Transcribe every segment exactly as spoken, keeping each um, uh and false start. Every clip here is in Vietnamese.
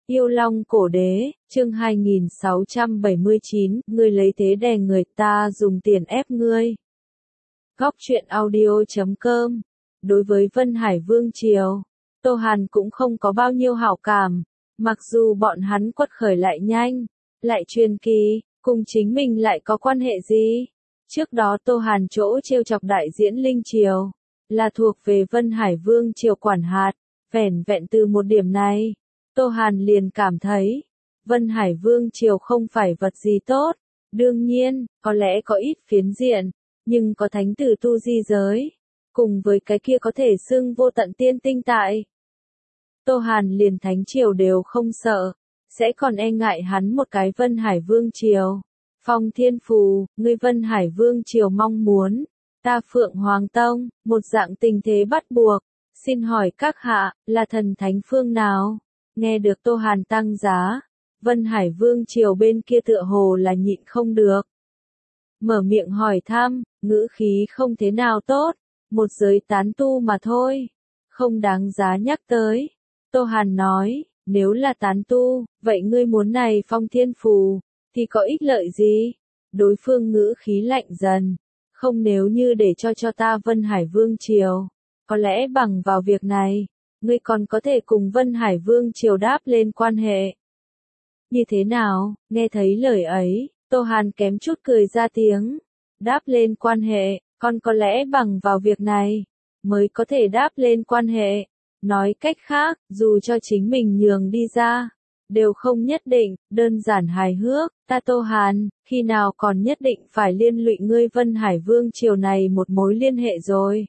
Yêu Long Cổ Đế, chương hai nghìn sáu trăm bảy mươi chín, ngươi lấy thế đè người ta dùng tiền ép ngươi. Góc truyện audio chấm com. Đối với Vân Hải Vương Triều, Tô Hàn cũng không có bao nhiêu hảo cảm, mặc dù bọn hắn quật khởi lại nhanh, lại truyền kỳ, cùng chính mình lại có quan hệ gì? Trước đó Tô Hàn chỗ trêu chọc đại diễn Linh Triều, là thuộc về Vân Hải Vương Triều quản hạt, vẻn vẹn từ một điểm này. Tô Hàn liền cảm thấy, Vân Hải Vương Triều không phải vật gì tốt, đương nhiên, có lẽ có ít phiến diện, nhưng có thánh tử tu di giới, cùng với cái kia có thể xưng vô tận tiên tinh tại. Tô Hàn liền thánh triều đều không sợ, sẽ còn e ngại hắn một cái Vân Hải Vương Triều. Phong Thiên Phù, ngươi Vân Hải Vương Triều mong muốn, ta Phượng Hoàng Tông, một dạng tình thế bắt buộc, xin hỏi các hạ, là thần thánh phương nào? Nghe được Tô Hàn tăng giá, Vân Hải Vương Triều bên kia tựa hồ là nhịn không được. Mở miệng hỏi thăm, ngữ khí không thế nào tốt, một giới tán tu mà thôi, không đáng giá nhắc tới. Tô Hàn nói, nếu là tán tu, vậy ngươi muốn này Phong Thiên Phù, thì có ích lợi gì? Đối phương ngữ khí lạnh dần, không nếu như để cho cho ta Vân Hải Vương Triều, có lẽ bằng vào việc này, ngươi còn có thể cùng Vân Hải Vương Triều đáp lên quan hệ. Như thế nào, nghe thấy lời ấy, Tô Hàn kém chút cười ra tiếng, đáp lên quan hệ, còn có lẽ bằng vào việc này, mới có thể đáp lên quan hệ. Nói cách khác, dù cho chính mình nhường đi ra, đều không nhất định, đơn giản hài hước, ta Tô Hàn, khi nào còn nhất định phải liên lụy ngươi Vân Hải Vương Triều này một mối liên hệ rồi.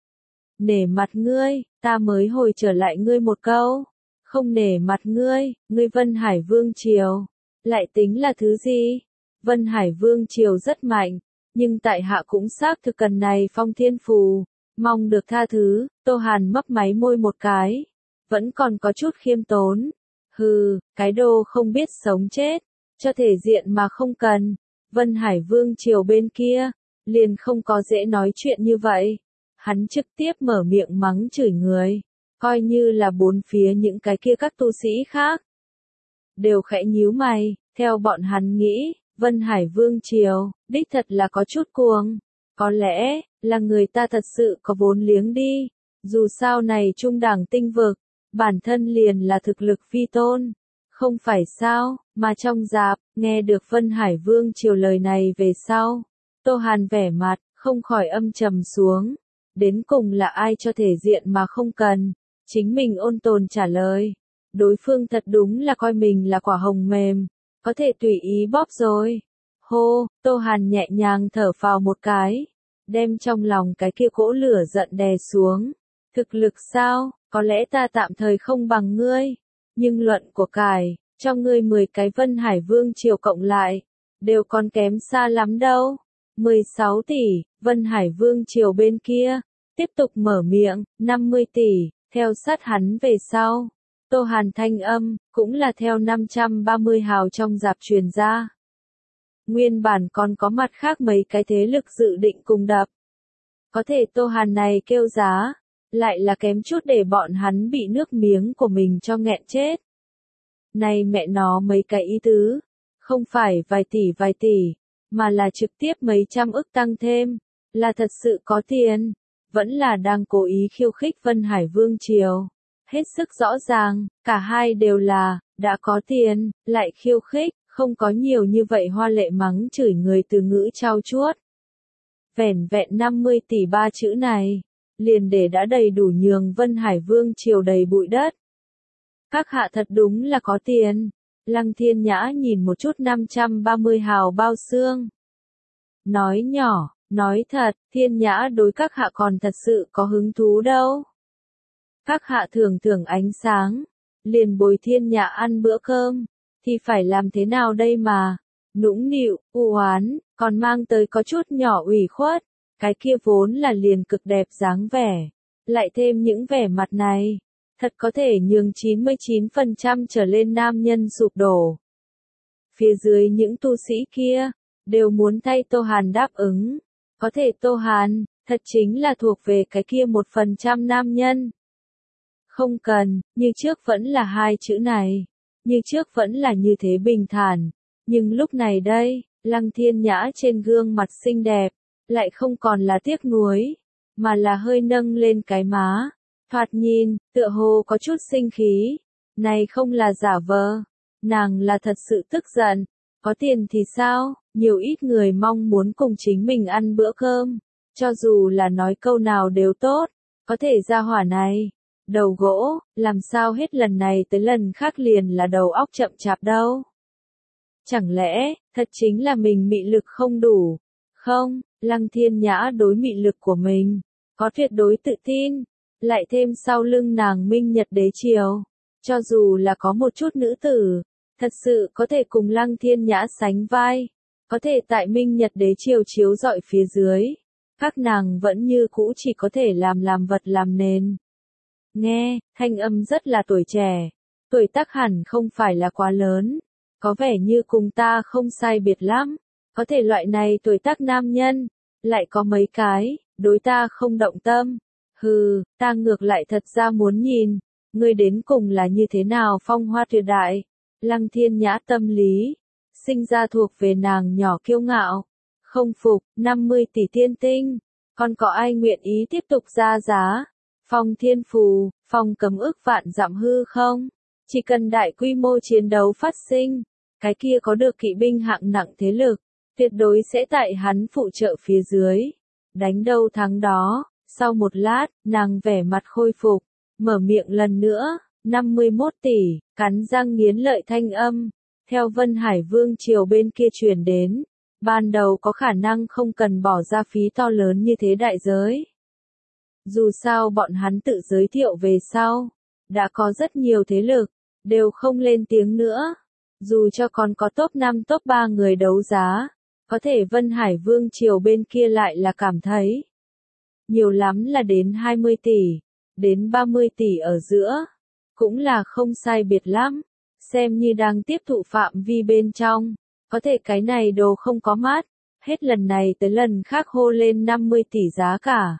Nể mặt ngươi, ta mới hồi trở lại ngươi một câu, không nể mặt ngươi, ngươi Vân Hải Vương Triều, lại tính là thứ gì? Vân Hải Vương Triều rất mạnh, nhưng tại hạ cũng xác thực cần này Phong Thiên Phù, mong được tha thứ. Tô Hàn mấp máy môi một cái, vẫn còn có chút khiêm tốn. Hừ, cái đồ không biết sống chết, cho thể diện mà không cần. Vân Hải Vương Triều bên kia, liền không có dễ nói chuyện như vậy. Hắn trực tiếp mở miệng mắng chửi người, coi như là bốn phía những cái kia các tu sĩ khác. Đều khẽ nhíu mày, theo bọn hắn nghĩ, Vân Hải Vương Triều, đích thật là có chút cuồng. Có lẽ, là người ta thật sự có vốn liếng đi, dù sao này trung đẳng tinh vực, bản thân liền là thực lực vi tôn. Không phải sao, mà trong dạp, nghe được Vân Hải Vương Triều lời này về sau, Tô Hàn vẻ mặt, không khỏi âm trầm xuống. Đến cùng là ai cho thể diện mà không cần, chính mình ôn tồn trả lời. Đối phương thật đúng là coi mình là quả hồng mềm, có thể tùy ý bóp rồi. Hô, Tô Hàn nhẹ nhàng thở phào một cái, đem trong lòng cái kia cỗ lửa giận đè xuống. Thực lực sao, có lẽ ta tạm thời không bằng ngươi, nhưng luận của cải, cho ngươi mười cái Vân Hải Vương Triều cộng lại, đều còn kém xa lắm đâu. mười sáu tỷ, Vân Hải Vương Triều bên kia, tiếp tục mở miệng, năm mươi tỷ, theo sát hắn về sau. Tô Hàn thanh âm, cũng là theo năm trăm ba mươi hào trong dạp truyền ra. Nguyên bản còn có mặt khác mấy cái thế lực dự định cùng đập. Có thể Tô Hàn này kêu giá, lại là kém chút để bọn hắn bị nước miếng của mình cho nghẹn chết. Này mẹ nó mấy cái ý tứ, không phải vài tỷ vài tỷ, mà là trực tiếp mấy trăm ức tăng thêm, là thật sự có tiền, vẫn là đang cố ý khiêu khích Vân Hải Vương Triều. Hết sức rõ ràng, cả hai đều là, đã có tiền, lại khiêu khích, không có nhiều như vậy hoa lệ mắng chửi người từ ngữ trau chuốt. Vẻn vẹn năm mươi tỷ ba chữ này, liền để đã đầy đủ nhường Vân Hải Vương Triều đầy bụi đất. Các hạ thật đúng là có tiền. Lăng Thiên Nhã nhìn một chút năm trăm ba mươi hào bao xương. Nói nhỏ, nói thật, Thiên Nhã đối các hạ còn thật sự có hứng thú đâu. Các hạ thường thường ánh sáng, liền bồi Thiên Nhã ăn bữa cơm, thì phải làm thế nào đây mà? Nũng nịu, u oán, còn mang tới có chút nhỏ ủy khuất, cái kia vốn là liền cực đẹp dáng vẻ, lại thêm những vẻ mặt này, thật có thể nhường chín mươi chín phần trăm trở lên nam nhân sụp đổ. Phía dưới những tu sĩ kia, đều muốn thay Tô Hàn đáp ứng, có thể Tô Hàn, thật chính là thuộc về cái kia một phần trăm nam nhân. Không cần, như trước vẫn là hai chữ này. như trước vẫn là như thế bình thản, nhưng lúc này đây, Lăng Thiên Nhã trên gương mặt xinh đẹp, lại không còn là tiếc nuối, mà là hơi nâng lên cái má, thoạt nhìn, tựa hồ có chút sinh khí, này không là giả vờ, nàng là thật sự tức giận, có tiền thì sao, nhiều ít người mong muốn cùng chính mình ăn bữa cơm, cho dù là nói câu nào đều tốt, có thể ra hỏa này, đầu gỗ, làm sao hết lần này tới lần khác liền là đầu óc chậm chạp đâu. Chẳng lẽ, thật chính là mình mị lực không đủ? Không, Lăng Thiên Nhã đối mị lực của mình, có tuyệt đối tự tin, lại thêm sau lưng nàng Minh Nhật Đế Triều, cho dù là có một chút nữ tử, thật sự có thể cùng Lăng Thiên Nhã sánh vai, có thể tại Minh Nhật Đế Triều chiếu rọi phía dưới, các nàng vẫn như cũ chỉ có thể làm làm vật làm nền. Nghe, thanh âm rất là tuổi trẻ, tuổi tác hẳn không phải là quá lớn, có vẻ như cùng ta không sai biệt lắm, có thể loại này tuổi tác nam nhân, lại có mấy cái, đối ta không động tâm, hừ, ta ngược lại thật ra muốn nhìn, ngươi đến cùng là như thế nào phong hoa tuyệt đại, Lăng Thiên Nhã tâm lý, sinh ra thuộc về nàng nhỏ kiêu ngạo, không phục, năm mươi tỷ tiên tinh, còn có ai nguyện ý tiếp tục ra giá? Phong thiên phù, phong cấm ước vạn dặm hư không? Chỉ cần đại quy mô chiến đấu phát sinh, cái kia có được kỵ binh hạng nặng thế lực, tuyệt đối sẽ tại hắn phụ trợ phía dưới. Đánh đâu thắng đó, sau một lát, nàng vẻ mặt khôi phục, mở miệng lần nữa, năm mươi mốt tỷ, cắn răng nghiến lợi thanh âm, theo Vân Hải Vương Triều bên kia truyền đến, ban đầu có khả năng không cần bỏ ra phí to lớn như thế đại giới. Dù sao bọn hắn tự giới thiệu về sau, đã có rất nhiều thế lực, đều không lên tiếng nữa. Dù cho còn có top năm top ba người đấu giá, có thể Vân Hải Vương Triều bên kia lại là cảm thấy. Nhiều lắm là đến hai mươi tỷ, đến ba mươi tỷ ở giữa, cũng là không sai biệt lắm, xem như đang tiếp thụ phạm vi bên trong, có thể cái này đồ không có mát, hết lần này tới lần khác hô lên năm mươi tỷ giá cả.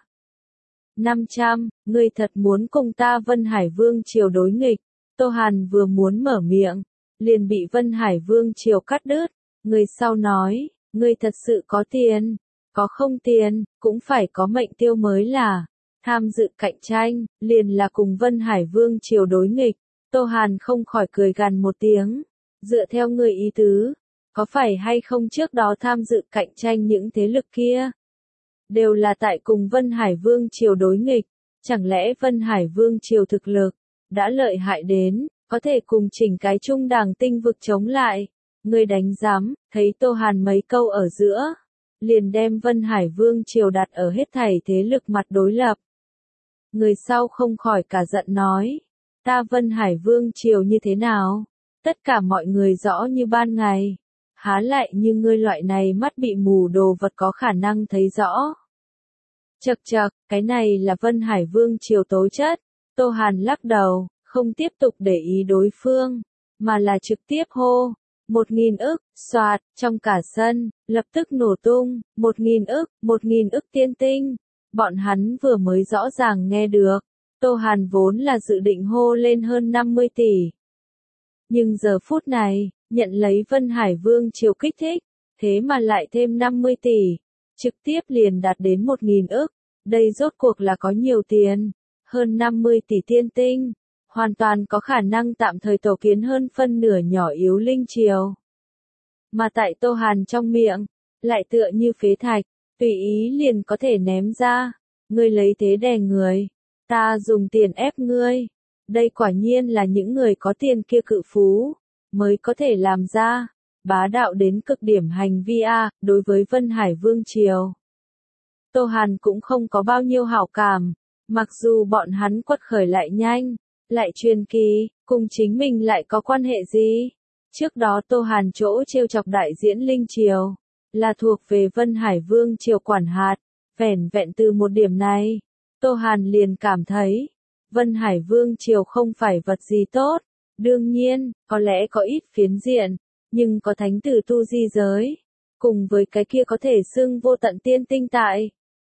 năm trăm, ngươi thật muốn cùng ta Vân Hải Vương Triều đối nghịch, Tô Hàn vừa muốn mở miệng, liền bị Vân Hải Vương Triều cắt đứt, người sau nói, ngươi thật sự có tiền, có không tiền, cũng phải có mệnh tiêu mới là, tham dự cạnh tranh, liền là cùng Vân Hải Vương Triều đối nghịch, Tô Hàn không khỏi cười gằn một tiếng, dựa theo người ý tứ, có phải hay không trước đó tham dự cạnh tranh những thế lực kia? Đều là tại cùng Vân Hải Vương Triều đối nghịch, chẳng lẽ Vân Hải Vương Triều thực lực, đã lợi hại đến, có thể cùng chỉnh cái trung đẳng tinh vực chống lại, người đánh giám, thấy Tô Hàn mấy câu ở giữa, liền đem Vân Hải Vương Triều đặt ở hết thảy thế lực mặt đối lập. Người sau không khỏi cả giận nói, ta Vân Hải Vương Triều như thế nào? Tất cả mọi người rõ như ban ngày, há lại như ngươi loại này mắt bị mù đồ vật có khả năng thấy rõ. Chậc chậc, cái này là Vân Hải Vương Triều tố chất. Tô Hàn lắc đầu, không tiếp tục để ý đối phương, mà là trực tiếp hô. Một nghìn ức, soạt, trong cả sân, lập tức nổ tung, một nghìn ức, một nghìn ức tiên tinh. Bọn hắn vừa mới rõ ràng nghe được, Tô Hàn vốn là dự định hô lên hơn năm mươi tỷ. Nhưng giờ phút này, nhận lấy Vân Hải Vương Triều kích thích, thế mà lại thêm năm mươi tỷ, trực tiếp liền đạt đến một nghìn ức, đây rốt cuộc là có nhiều tiền, hơn năm mươi tỷ tiên tinh, hoàn toàn có khả năng tạm thời tổ kiến hơn phân nửa nhỏ yếu linh triều. Mà tại Tô Hàn trong miệng, lại tựa như phế thạch, tùy ý liền có thể ném ra, ngươi lấy thế đè người, ta dùng tiền ép ngươi, đây quả nhiên là những người có tiền kia cự phú, mới có thể làm ra, bá đạo đến cực điểm hành vi a. Đối với Vân Hải Vương Triều, Tô Hàn cũng không có bao nhiêu hảo cảm, mặc dù bọn hắn quật khởi lại nhanh, lại truyền kỳ, cùng chính mình lại có quan hệ gì? Trước đó Tô Hàn chỗ trêu chọc đại diễn Linh Triều, là thuộc về Vân Hải Vương Triều quản hạt, vẻn vẹn từ một điểm này, Tô Hàn liền cảm thấy, Vân Hải Vương Triều không phải vật gì tốt, đương nhiên, có lẽ có ít phiến diện, nhưng có thánh tử tu di giới, cùng với cái kia có thể xưng vô tận tiên tinh tại.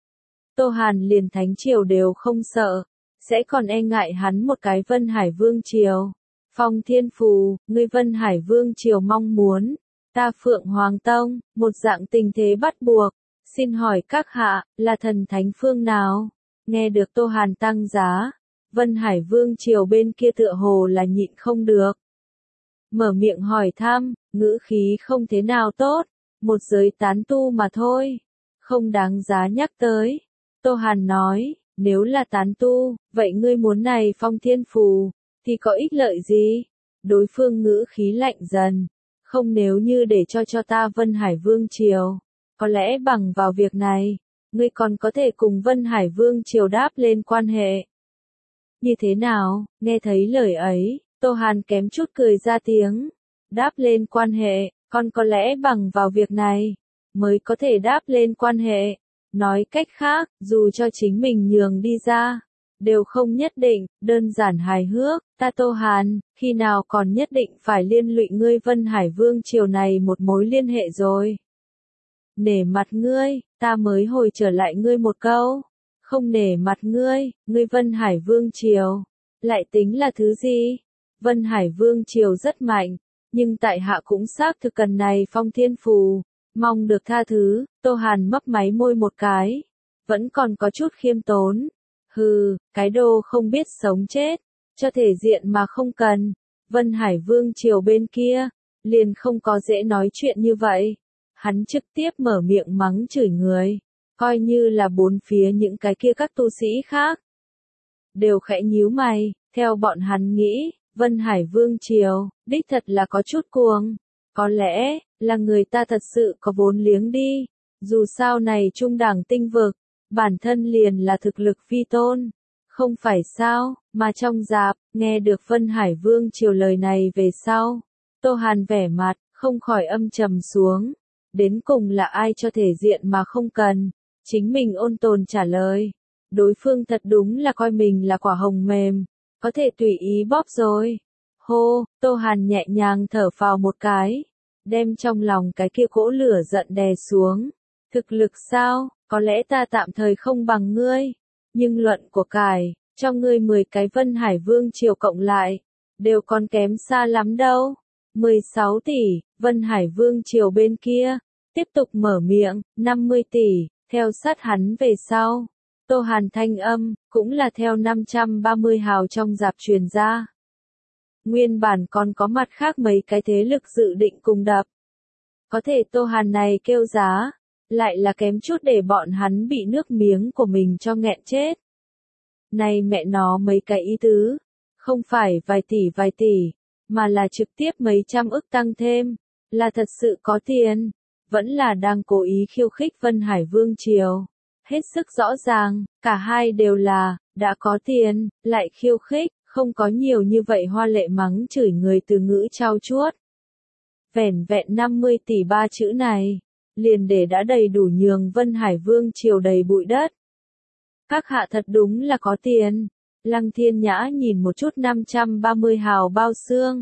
Tô Hàn liền thánh triều đều không sợ, sẽ còn e ngại hắn một cái Vân Hải Vương Triều. Phong Thiên Phù, ngươi Vân Hải Vương triều mong muốn, ta Phượng Hoàng Tông, một dạng tình thế bắt buộc, xin hỏi các hạ, là thần thánh phương nào? Nghe được Tô Hàn tăng giá, Vân Hải Vương triều bên kia tựa hồ là nhịn không được. Mở miệng hỏi thăm, ngữ khí không thế nào tốt, một giới tán tu mà thôi, không đáng giá nhắc tới. Tô Hàn nói, nếu là tán tu, vậy ngươi muốn này Phong Thiên Phù, thì có ích lợi gì? Đối phương ngữ khí lạnh dần, không nếu như để cho cho ta Vân Hải Vương triều, có lẽ bằng vào việc này, ngươi còn có thể cùng Vân Hải Vương triều đáp lên quan hệ. Như thế nào, nghe thấy lời ấy, Tô Hàn kém chút cười ra tiếng, đáp lên quan hệ, còn có lẽ bằng vào việc này, mới có thể đáp lên quan hệ. Nói cách khác, dù cho chính mình nhường đi ra, đều không nhất định, đơn giản hài hước, ta Tô Hàn, khi nào còn nhất định phải liên lụy ngươi Vân Hải Vương triều này một mối liên hệ rồi. Nể mặt ngươi, ta mới hồi trở lại ngươi một câu, không nể mặt ngươi, ngươi Vân Hải Vương triều, lại tính là thứ gì? Vân Hải Vương triều rất mạnh, nhưng tại hạ cũng xác thực cần này Phong Thiên Phù, mong được tha thứ. Tô Hàn mấp máy môi một cái, vẫn còn có chút khiêm tốn. Hừ, cái đồ không biết sống chết, cho thể diện mà không cần. Vân Hải Vương triều bên kia, liền không có dễ nói chuyện như vậy. Hắn trực tiếp mở miệng mắng chửi người, coi như là bốn phía những cái kia các tu sĩ khác. Đều khẽ nhíu mày, theo bọn hắn nghĩ, Vân Hải Vương triều, đích thật là có chút cuồng. Có lẽ, là người ta thật sự có vốn liếng đi. Dù sao này trung đẳng tinh vực, bản thân liền là thực lực vi tôn. Không phải sao, mà trong dạp, nghe được Vân Hải Vương triều lời này về sau. Tô Hàn vẻ mặt, không khỏi âm trầm xuống. Đến cùng là ai cho thể diện mà không cần. Chính mình ôn tồn trả lời. Đối phương thật đúng là coi mình là quả hồng mềm. Có thể tùy ý bóp rồi. Hô, Tô Hàn nhẹ nhàng thở phào một cái. Đem trong lòng cái kia cỗ lửa giận đè xuống. Thực lực sao, có lẽ ta tạm thời không bằng ngươi. Nhưng luận của cải, cho ngươi mười cái Vân Hải Vương triều cộng lại, đều còn kém xa lắm đâu. mười sáu tỷ, Vân Hải Vương triều bên kia, tiếp tục mở miệng, năm mươi tỷ, theo sát hắn về sau. Tô Hàn thanh âm, cũng là theo năm trăm ba mươi hào trong dạp truyền ra. Nguyên bản còn có mặt khác mấy cái thế lực dự định cùng đập. Có thể Tô Hàn này kêu giá, lại là kém chút để bọn hắn bị nước miếng của mình cho nghẹn chết. Này mẹ nó mấy cái ý tứ, không phải vài tỷ vài tỷ, mà là trực tiếp mấy trăm ức tăng thêm, là thật sự có tiền, vẫn là đang cố ý khiêu khích Vân Hải Vương triều. Hết sức rõ ràng, cả hai đều là, đã có tiền, lại khiêu khích, không có nhiều như vậy hoa lệ mắng chửi người từ ngữ trau chuốt. Vẻn vẹn năm mươi tỷ ba chữ này, liền để đã đầy đủ nhường Vân Hải Vương triều đầy bụi đất. Các hạ thật đúng là có tiền. Lăng Thiên Nhã nhìn một chút năm trăm ba mươi hào bao xương.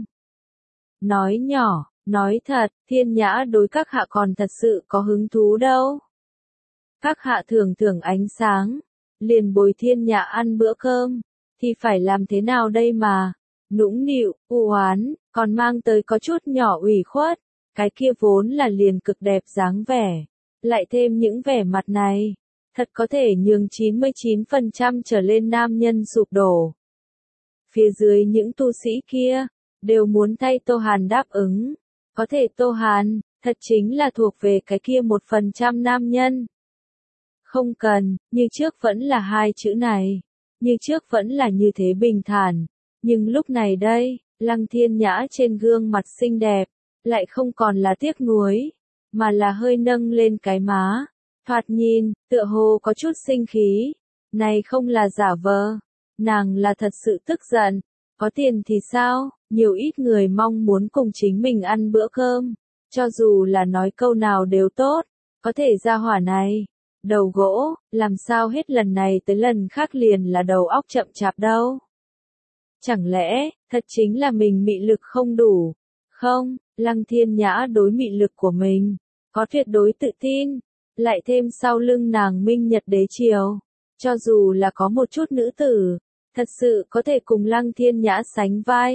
Nói nhỏ, nói thật, Thiên Nhã đối các hạ còn thật sự có hứng thú đâu. Các hạ thường thường ánh sáng, liền bồi Thiên Nhã ăn bữa cơm, thì phải làm thế nào đây mà? Nũng nịu, u oán, còn mang tới có chút nhỏ ủy khuất, cái kia vốn là liền cực đẹp dáng vẻ, lại thêm những vẻ mặt này, thật có thể nhường chín mươi chín phần trăm trở lên nam nhân sụp đổ. Phía dưới những tu sĩ kia, đều muốn thay Tô Hàn đáp ứng, có thể Tô Hàn, thật chính là thuộc về cái kia một phần trăm nam nhân. Không cần, như trước vẫn là hai chữ này, như trước vẫn là như thế bình thản, nhưng lúc này đây, Lăng Thiên Nhã trên gương mặt xinh đẹp, lại không còn là tiếc nuối, mà là hơi nâng lên cái má, thoạt nhìn, tựa hồ có chút sinh khí, này không là giả vờ, nàng là thật sự tức giận, có tiền thì sao, nhiều ít người mong muốn cùng chính mình ăn bữa cơm, cho dù là nói câu nào đều tốt, có thể ra hỏa này. Đầu gỗ, làm sao hết lần này tới lần khác liền là đầu óc chậm chạp đâu. Chẳng lẽ, thật chính là mình mị lực không đủ? Không, Lăng Thiên Nhã đối mị lực của mình, có tuyệt đối tự tin, lại thêm sau lưng nàng Minh Nhật Đế Triều. Cho dù là có một chút nữ tử, thật sự có thể cùng Lăng Thiên Nhã sánh vai,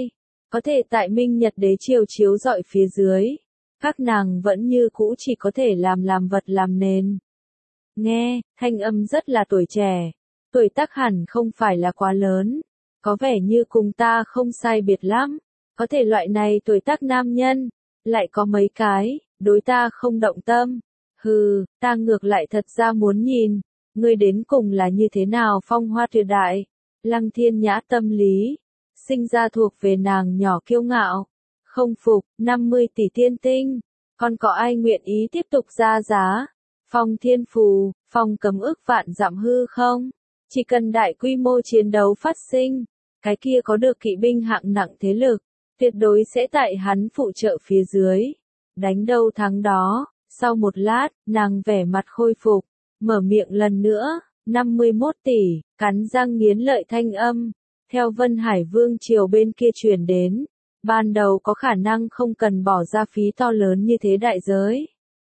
Có thể tại minh nhật đế triều chiếu rọi phía dưới, các nàng vẫn như cũ chỉ có thể làm làm vật làm nền. Nghe, thanh âm rất là tuổi trẻ, tuổi tác hẳn không phải là quá lớn, có vẻ như cùng ta không sai biệt lắm, có thể loại này tuổi tác nam nhân, lại có mấy cái, đối ta không động tâm. Hừ, ta ngược lại thật ra muốn nhìn, ngươi đến cùng là như thế nào phong hoa tuyệt đại. Lăng Thiên Nhã tâm lý, sinh ra thuộc về nàng nhỏ kiêu ngạo, không phục, năm mươi tỷ tiên tinh, còn có ai nguyện ý tiếp tục ra giá? Phong thiên phù, phong cấm ước vạn dặm hư không? Chỉ cần đại quy mô chiến đấu phát sinh, cái kia có được kỵ binh hạng nặng thế lực, tuyệt đối sẽ tại hắn phụ trợ phía dưới. Đánh đâu thắng đó, sau một lát, nàng vẻ mặt khôi phục, mở miệng lần nữa, năm mươi mốt tỷ, cắn răng nghiến lợi thanh âm, theo Vân Hải Vương triều bên kia truyền đến, ban đầu có khả năng không cần bỏ ra phí to lớn như thế đại giới.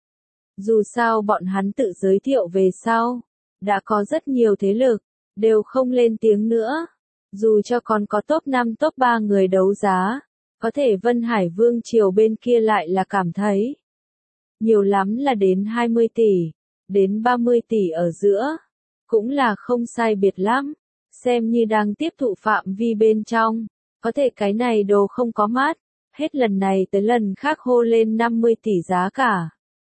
Dù sao bọn hắn tự giới thiệu về sau, đã có rất nhiều thế lực, đều không lên tiếng nữa. Dù cho còn có top năm top ba người đấu giá, có thể Vân Hải Vương triều bên kia lại là cảm thấy nhiều lắm là đến hai mươi tỷ, đến ba mươi tỷ ở giữa, cũng là không sai biệt lắm, xem như đang tiếp thụ phạm vi bên trong, có thể cái này đồ không có mát, hết lần này tới lần khác hô lên năm mươi tỷ giá cả.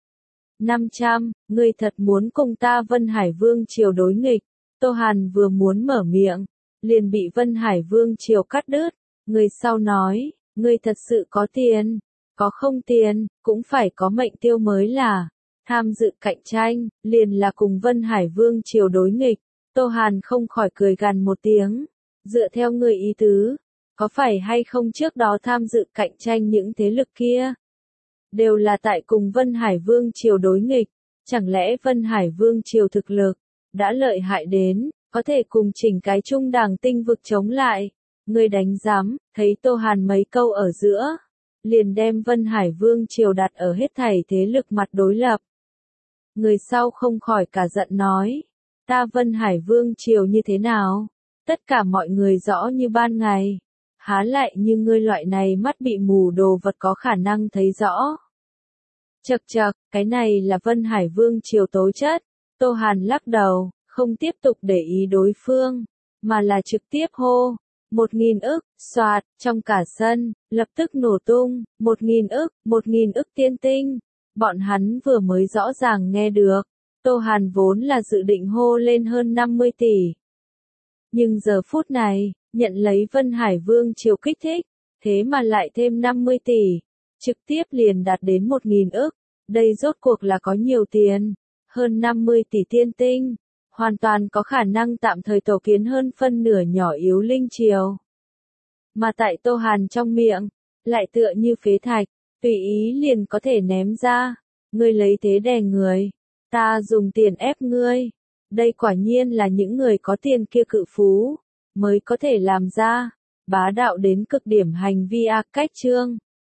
năm trăm, ngươi thật muốn cùng ta Vân Hải Vương triều đối nghịch, Tô Hàn vừa muốn mở miệng, liền bị Vân Hải Vương triều cắt đứt, người sau nói, ngươi thật sự có tiền, có không tiền, cũng phải có mệnh tiêu mới là, tham dự cạnh tranh, liền là cùng Vân Hải Vương triều đối nghịch, Tô Hàn không khỏi cười gằn một tiếng, dựa theo người ý tứ, có phải hay không trước đó tham dự cạnh tranh những thế lực kia, đều là tại cùng Vân Hải Vương triều đối nghịch, chẳng lẽ Vân Hải Vương triều thực lực, đã lợi hại đến, có thể cùng chỉnh cái trung đẳng tinh vực chống lại, người đánh giám, thấy Tô Hàn mấy câu ở giữa, liền đem Vân Hải Vương triều đặt ở hết thảy thế lực mặt đối lập. Người sau không khỏi cả giận nói, ta Vân Hải Vương triều như thế nào? Tất cả mọi người rõ như ban ngày, há lại như ngươi loại này mắt bị mù đồ vật có khả năng thấy rõ. Chậc chậc, cái này là Vân Hải Vương triều tố chất. Tô Hàn lắc đầu, không tiếp tục để ý đối phương, mà là trực tiếp hô. Một nghìn ức, soạt, trong cả sân, lập tức nổ tung, một nghìn ức, một nghìn ức tiên tinh. Bọn hắn vừa mới rõ ràng nghe được, Tô Hàn vốn là dự định hô lên hơn năm mươi tỷ. Nhưng giờ phút này, nhận lấy Vân Hải Vương triều kích thích, thế mà lại thêm năm mươi tỷ, trực tiếp liền đạt đến một nghìn ức, đây rốt cuộc là có nhiều tiền, hơn năm mươi tỷ tiên tinh, hoàn toàn có khả năng tạm thời tổ kiến hơn phân nửa nhỏ yếu linh triều. Mà tại Tô Hàn trong miệng, lại tựa như phế thạch, tùy ý liền có thể ném ra, ngươi lấy thế đè người, ta dùng tiền ép ngươi, đây quả nhiên là những người có tiền kia cự phú, mới có thể làm ra, bá đạo đến cực điểm hành vi ác cách trương.